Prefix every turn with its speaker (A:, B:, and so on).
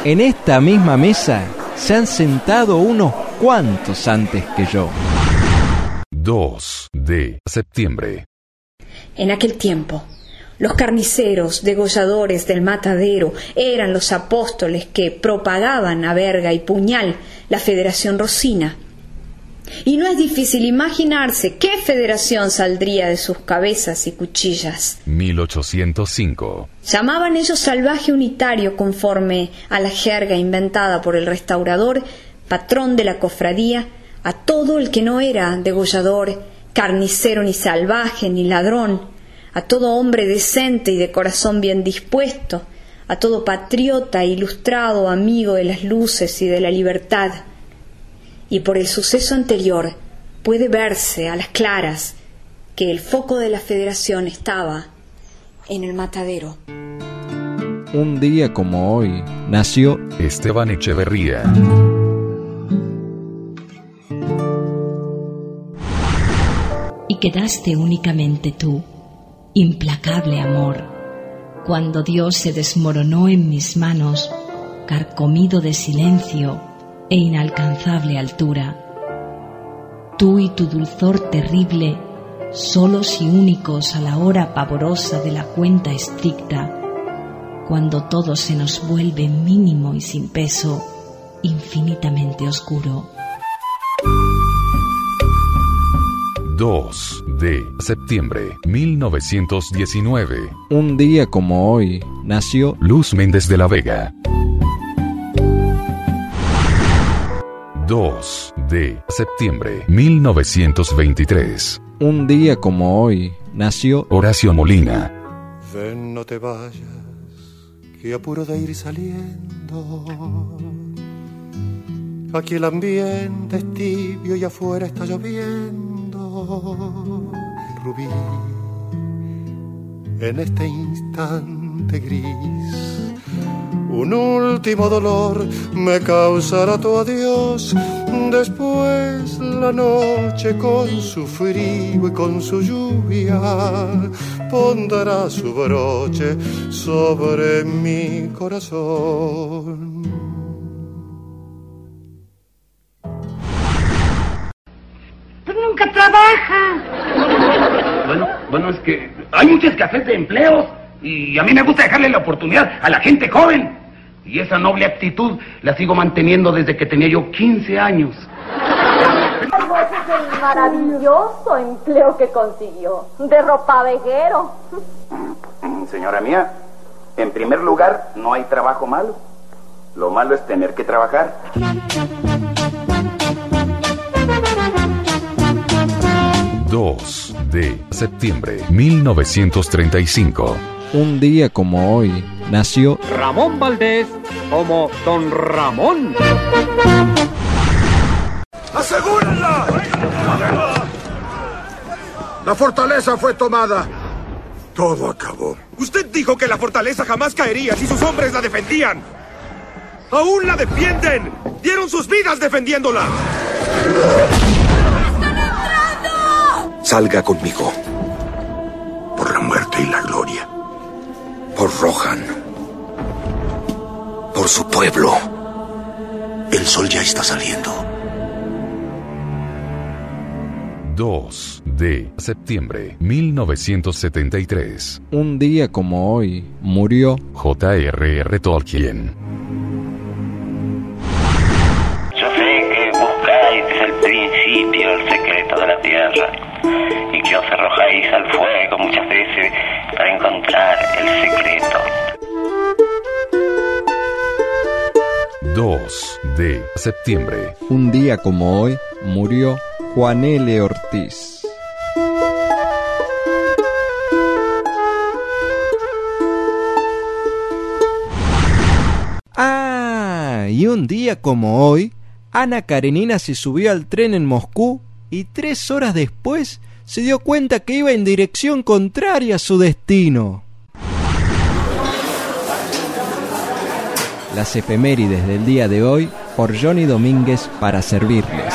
A: En esta misma mesa se han sentado unos cuantos antes que yo.
B: 2 de septiembre.
C: En aquel tiempo, los carniceros, degolladores del matadero, eran los apóstoles que propagaban a verga y puñal la Federación Rosina. Y no es difícil imaginarse qué federación saldría de sus cabezas y cuchillas.
B: 1805.
C: Llamaban ellos salvaje unitario conforme a la jerga inventada por el restaurador, patrón de la cofradía, a todo el que no era degollador, carnicero ni salvaje ni ladrón, a todo hombre decente y de corazón bien dispuesto, a todo patriota ilustrado, amigo de las luces y de la libertad. Y por el suceso anterior puede verse a las claras que el foco de la federación estaba en el matadero.
A: Un día como hoy nació
B: Esteban Echeverría.
D: Y quedaste únicamente tú, implacable amor, cuando Dios se desmoronó en mis manos, carcomido de silencio e inalcanzable altura. Tú y tu dulzor terrible, solos y únicos a la hora pavorosa de la cuenta estricta, cuando todo se nos vuelve mínimo y sin peso, infinitamente oscuro.
B: 2 de septiembre 1919.
A: Un día como hoy nació
B: Luz Méndez de la Vega. 2 de septiembre 1923.
A: Un día como hoy nació
B: Horacio Molina.
E: Ven, no te vayas, que apuro de ir saliendo. Aquí el ambiente es tibio y afuera está lloviendo. Rubí, en este instante gris, un último dolor me causará tu adiós. Después la noche con su frío y con su lluvia pondrá su broche sobre mi corazón.
F: Pero nunca trabaja.
G: Bueno, es que hay mucha escasez de empleos y a mí me gusta dejarle la oportunidad a la gente joven. Y esa noble actitud la sigo manteniendo desde que tenía yo 15 años.
H: Ese es el maravilloso empleo que consiguió, de ropavejero.
I: Señora mía, en primer lugar, no hay trabajo malo. Lo malo es tener que trabajar.
B: 2 de septiembre 1935.
A: Un día como hoy nació
J: Ramón Valdés como Don Ramón.
E: ¡Asegúrenla! La fortaleza fue tomada. Todo acabó.
K: Usted dijo que la fortaleza jamás caería si sus hombres la defendían. ¡Aún la defienden! ¡Dieron sus vidas defendiéndola!
H: ¡Están entrando!
E: Salga conmigo. Por la muerte y la gloria. Por Rohan. Por su pueblo. El sol ya está saliendo.
B: 2 de septiembre 1973.
A: Un día como hoy murió
B: J.R.R. Tolkien.
L: Yo sé que buscáis desde el principio el secreto de la tierra y que os arrojáis al fuego muchas veces para encontrar el secreto.
B: 2 de septiembre.
A: Un día como hoy murió Juan L. Ortiz. Y un día como hoy, Ana Karenina se subió al tren en Moscú y 3 horas después se dio cuenta que iba en dirección contraria a su destino. Las efemérides del día de hoy por Johnny Domínguez para servirles.